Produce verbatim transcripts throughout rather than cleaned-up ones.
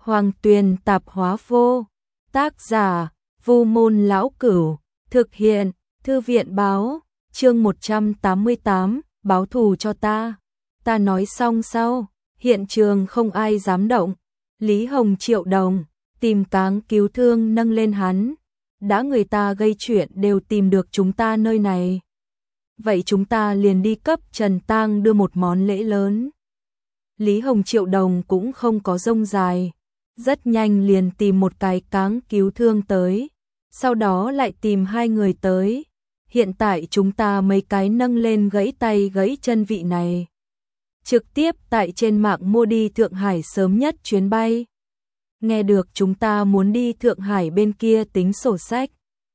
Hoàng Tuyền tạp hóa vô. Tác giả, Vu Môn Lão Cửu. Thực hiện, Thư viện báo. Chương một trăm tám mươi tám, báo thù cho ta. Ta nói xong sau, hiện trường không ai dám động. Lý Hồng triệu đồng, tìm cáng cứu thương nâng lên hắn. Đã người ta gây chuyện đều tìm được chúng ta nơi này. Vậy chúng ta liền đi cấp Trần Tang đưa một món lễ lớn. Lý Hồng triệu đồng cũng không có rông dài. Rất nhanh liền tìm một cái cáng cứu thương tới. Sau đó lại tìm hai người tới. Hiện tại chúng ta mấy cái nâng lên gãy tay gãy chân vị này. Trực tiếp tại trên mạng mua đi Thượng Hải sớm nhất chuyến bay. Nghe được chúng ta muốn đi Thượng Hải bên kia tính sổ sách.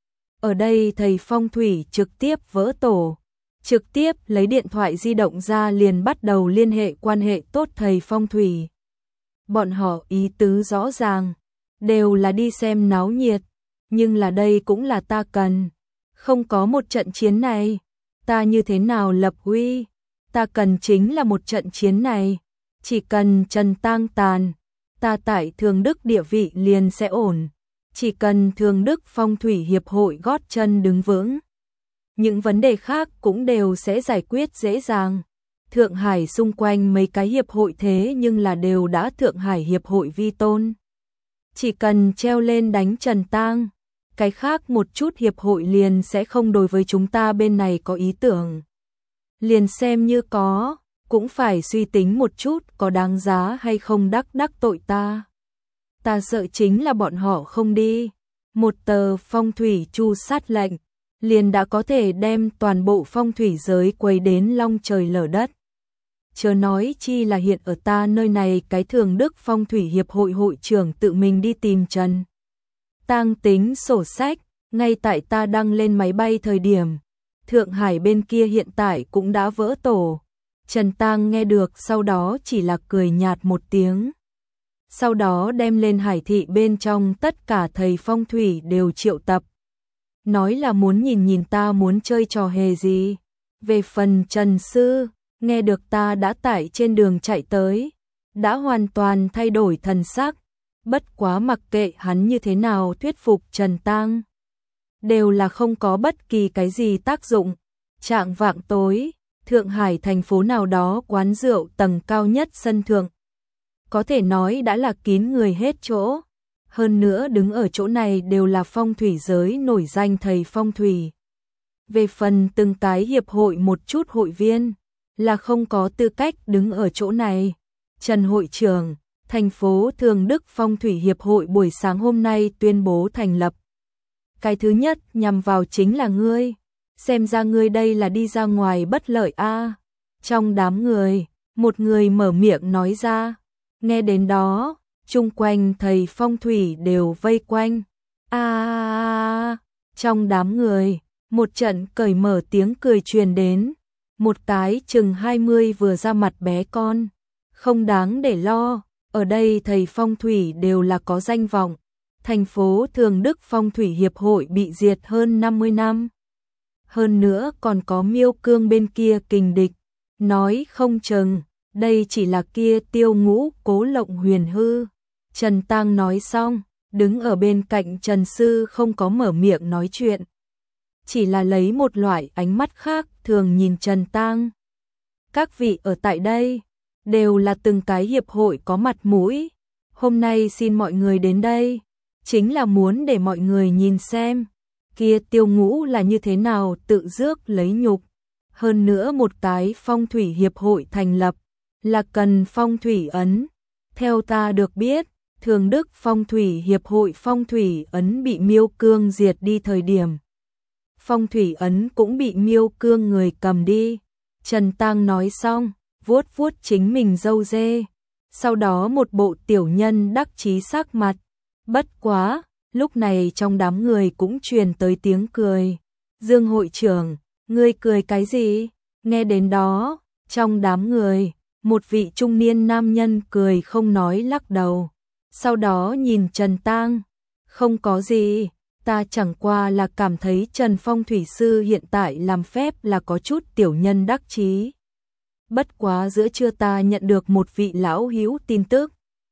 Ở đây thầy phong thủy trực tiếp vỡ tổ. Trực tiếp lấy điện thoại di động ra liền bắt đầu liên hệ quan hệ tốt thầy phong thủy. Bọn họ ý tứ rõ ràng, đều là đi xem náo nhiệt, nhưng là đây cũng là ta cần. Không có một trận chiến này, ta như thế nào lập uy? Ta cần chính là một trận chiến này, chỉ cần Trần Tang tàn, ta tại Thường Đức địa vị liền sẽ ổn, chỉ cần Thường Đức Phong thủy hiệp hội gót chân đứng vững. Những vấn đề khác cũng đều sẽ giải quyết dễ dàng. Thượng Hải xung quanh mấy cái hiệp hội thế nhưng là đều đã Thượng Hải hiệp hội vi tôn. Chỉ cần treo lên đánh Trần Tang, cái khác một chút hiệp hội liền sẽ không đối với chúng ta bên này có ý tưởng. Liền xem như có, cũng phải suy tính một chút có đáng giá hay không đắc đắc tội ta. Ta sợ chính là bọn họ không đi. Một tờ phong thủy chu sát lệnh, liền đã có thể đem toàn bộ phong thủy giới quấy đến long trời lở đất. Chớ nói chi là hiện ở ta nơi này cái Thường Đức Phong thủy hiệp hội hội trưởng tự mình đi tìm Trần Tang tính sổ sách, ngay tại ta đăng lên máy bay thời điểm. Thượng Hải bên kia hiện tại cũng đã vỡ tổ. Trần Tang nghe được sau đó chỉ là cười nhạt một tiếng. Sau đó đem lên Hải thị bên trong tất cả thầy phong thủy đều triệu tập. Nói là muốn nhìn nhìn ta muốn chơi trò hề gì. Về phần Trần Sư, nghe được ta đã tại trên đường chạy tới, đã hoàn toàn thay đổi thần sắc. Bất quá mặc kệ hắn như thế nào thuyết phục Trần Tang, đều là không có bất kỳ cái gì tác dụng. Trạng vạng tối, Thượng Hải thành phố nào đó quán rượu tầng cao nhất sân thượng. Có thể nói đã là kín người hết chỗ. Hơn nữa đứng ở chỗ này đều là phong thủy giới nổi danh thầy phong thủy. Về phần từng cái hiệp hội một chút hội viên, là không có tư cách đứng ở chỗ này. Trần hội trưởng, thành phố Thường Đức Phong thủy hiệp hội buổi sáng hôm nay tuyên bố thành lập. Cái thứ nhất nhằm vào chính là ngươi. Xem ra ngươi đây là đi ra ngoài bất lợi a. Trong đám người, một người mở miệng nói ra. Nghe đến đó, chung quanh thầy phong thủy đều vây quanh. A à, trong đám người, một trận cởi mở tiếng cười truyền đến. Một cái chừng hai mươi vừa ra mặt bé con, không đáng để lo, ở đây thầy phong thủy đều là có danh vọng. Thành phố Thường Đức Phong thủy hiệp hội bị diệt hơn năm mươi năm. Hơn nữa còn có Miêu Cương bên kia kình địch, nói không chừng, đây chỉ là kia Tiêu Ngũ cố lộng huyền hư. Trần Tang nói xong, đứng ở bên cạnh Trần Sư không có mở miệng nói chuyện. Chỉ là lấy một loại ánh mắt khác thường nhìn Trần Tang. Các vị ở tại đây, đều là từng cái hiệp hội có mặt mũi. Hôm nay xin mọi người đến đây, chính là muốn để mọi người nhìn xem, kia Tiêu Ngũ là như thế nào tự rước lấy nhục. Hơn nữa một cái phong thủy hiệp hội thành lập, là cần phong thủy ấn. Theo ta được biết, Thường Đức Phong thủy hiệp hội phong thủy ấn bị Miêu Cương diệt đi thời điểm. Phong thủy ấn cũng bị Miêu Cương người cầm đi. Trần Tang nói xong, vuốt vuốt chính mình râu dê. Sau đó một bộ tiểu nhân đắc chí sắc mặt. Bất quá, lúc này trong đám người cũng truyền tới tiếng cười. Dương hội trưởng, ngươi cười cái gì? Nghe đến đó, trong đám người, một vị trung niên nam nhân cười không nói lắc đầu. Sau đó nhìn Trần Tang, không có gì. Ta chẳng qua là cảm thấy Trần Phong thủy sư hiện tại làm phép là có chút tiểu nhân đắc chí. Bất quá giữa trưa ta nhận được một vị lão hữu tin tức.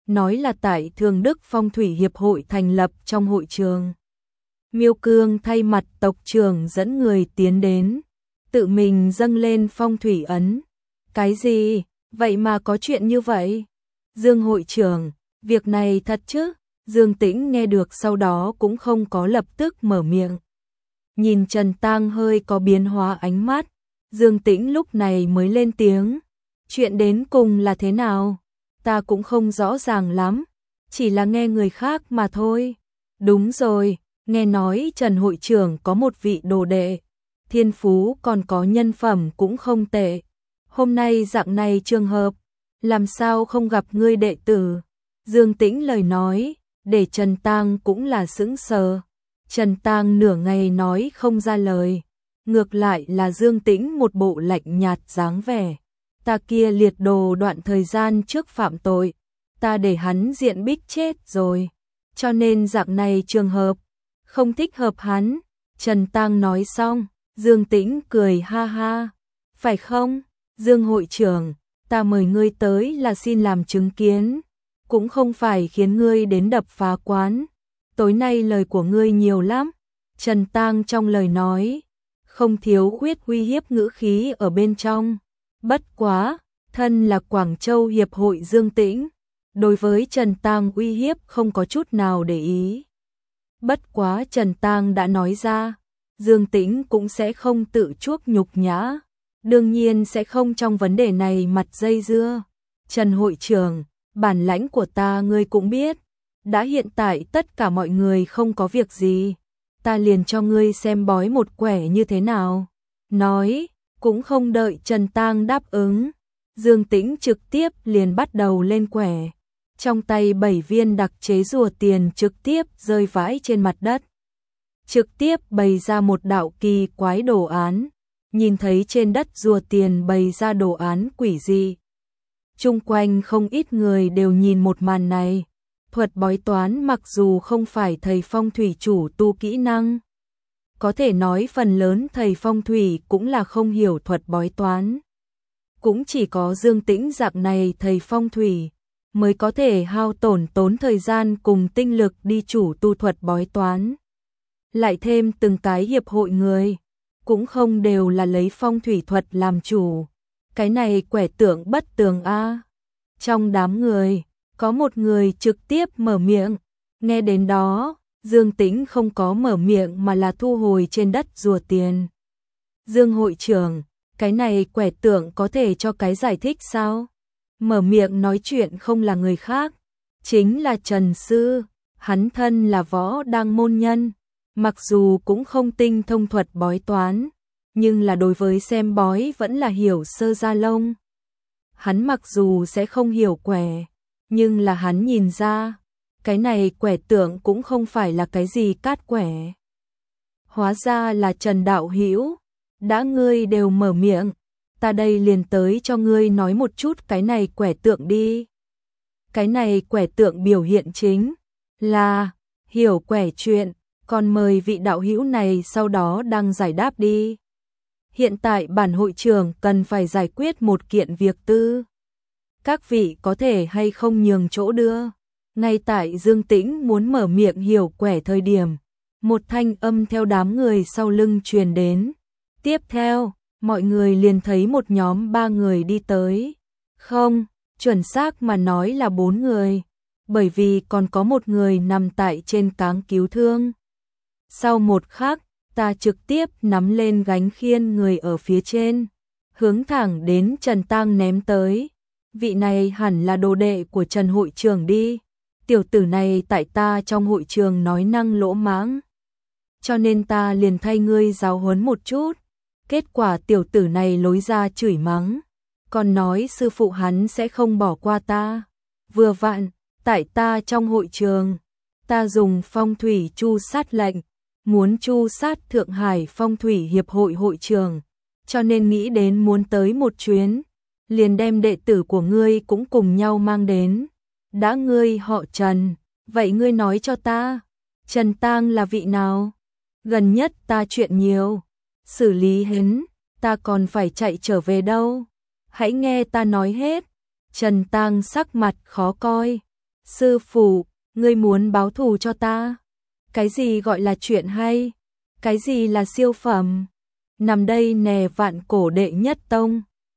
nói là tại Thường Đức Phong thủy hiệp hội thành lập trong hội trường. Miêu Cương thay mặt tộc trưởng dẫn người tiến đến, tự mình dâng lên phong thủy ấn. Cái gì? Vậy mà có chuyện như vậy? Dương hội trưởng, việc này thật chứ? Dương Tĩnh nghe được sau đó cũng không có lập tức mở miệng. Nhìn Trần Tang hơi có biến hóa ánh mắt, Dương Tĩnh lúc này mới lên tiếng. Chuyện đến cùng là thế nào? Ta cũng không rõ ràng lắm, chỉ là nghe người khác mà thôi. Đúng rồi, nghe nói Trần hội trưởng có một vị đồ đệ, thiên phú còn có nhân phẩm cũng không tệ. Hôm nay dạng này trường hợp, làm sao không gặp ngươi đệ tử? Dương Tĩnh lời nói, để Trần Tang cũng là sững sờ. Trần Tang nửa ngày nói không ra lời, ngược lại là Dương Tĩnh một bộ lạnh nhạt dáng vẻ. Ta kia liệt đồ đoạn thời gian trước phạm tội, ta để hắn diện bích chết rồi, cho nên dạng này trường hợp, không thích hợp hắn. Trần Tang nói xong, Dương Tĩnh cười ha ha. Phải không, Dương hội trưởng, ta mời ngươi tới là xin làm chứng kiến, cũng không phải khiến ngươi đến đập phá quán. Tối nay lời của ngươi nhiều lắm. Trần Tang trong lời nói, không thiếu khuyết uy hiếp ngữ khí ở bên trong. Bất quá, thân là Quảng Châu Hiệp hội Dương Tĩnh, đối với Trần Tang uy hiếp không có chút nào để ý. Bất quá Trần Tang đã nói ra, Dương Tĩnh cũng sẽ không tự chuốc nhục nhã, đương nhiên sẽ không trong vấn đề này mặt dây dưa. Trần hội trưởng, bản lãnh của ta ngươi cũng biết, đã hiện tại tất cả mọi người không có việc gì, ta liền cho ngươi xem bói một quẻ như thế nào. Nói, cũng không đợi Trần Tang đáp ứng, Dương Tĩnh trực tiếp liền bắt đầu lên quẻ. Trong tay bảy viên đặc chế rùa tiền trực tiếp rơi vãi trên mặt đất. Trực tiếp bày ra một đạo kỳ quái đồ án, nhìn thấy trên đất rùa tiền bày ra đồ án quỷ dị. Chung quanh không ít người đều nhìn một màn này. Thuật bói toán mặc dù không phải thầy phong thủy chủ tu kỹ năng, có thể nói phần lớn thầy phong thủy cũng là không hiểu thuật bói toán. Cũng chỉ có Dương Tĩnh dạng này thầy phong thủy mới có thể hao tổn tốn thời gian cùng tinh lực đi chủ tu thuật bói toán. Lại thêm từng cái hiệp hội người, cũng không đều là lấy phong thủy thuật làm chủ. Cái này quẻ tượng bất tường a. Trong đám người, có một người trực tiếp mở miệng. Nghe đến đó, Dương Tĩnh không có mở miệng mà là thu hồi trên đất rùa tiền. Dương hội trưởng, cái này quẻ tượng có thể cho cái giải thích sao? Mở miệng nói chuyện không là người khác, chính là Trần Sư. Hắn thân là võ đang môn nhân, mặc dù cũng không tinh thông thuật bói toán, nhưng là đối với xem bói vẫn là hiểu sơ gia lông. Hắn mặc dù sẽ không hiểu quẻ, nhưng là hắn nhìn ra, cái này quẻ tượng cũng không phải là cái gì cát quẻ. Hóa ra là Trần đạo hữu, đã ngươi đều mở miệng, ta đây liền tới cho ngươi nói một chút cái này quẻ tượng đi. Cái này quẻ tượng biểu hiện chính là hiểu quẻ chuyện, còn mời vị đạo hữu này sau đó đăng giải đáp đi. Hiện tại bản hội trưởng cần phải giải quyết một kiện việc tư. Các vị có thể hay không nhường chỗ đưa. Ngay tại Dương Tĩnh muốn mở miệng hiểu quẻ thời điểm, một thanh âm theo đám người sau lưng truyền đến. Tiếp theo, mọi người liền thấy một nhóm ba người đi tới. Không, chuẩn xác mà nói là bốn người, bởi vì còn có một người nằm tại trên cáng cứu thương. Sau một khắc, ta trực tiếp nắm lên gánh khiên người ở phía trên, hướng thẳng đến Trần Tang ném tới. Vị này hẳn là đồ đệ của Trần hội trưởng đi. Tiểu tử này tại ta trong hội trường nói năng lỗ mãng, cho nên ta liền thay ngươi giáo huấn một chút. Kết quả tiểu tử này lối ra chửi mắng, còn nói sư phụ hắn sẽ không bỏ qua ta. Vừa vặn, tại ta trong hội trường, ta dùng phong thủy chu sát lệnh, muốn chu sát Thượng Hải Phong thủy hiệp hội hội trưởng, cho nên nghĩ đến muốn tới một chuyến, liền đem đệ tử của ngươi cũng cùng nhau mang đến. Đã ngươi họ Trần, vậy ngươi nói cho ta, Trần Tang là vị nào? Gần nhất ta chuyện nhiều, xử lý hắn, ta còn phải chạy trở về đâu. Hãy nghe ta nói hết. Trần Tang sắc mặt khó coi, Sư phụ, ngươi muốn báo thù cho ta? Cái gì gọi là chuyện hay? Cái gì là siêu phẩm? Nằm đây nè vạn cổ đệ nhất tông.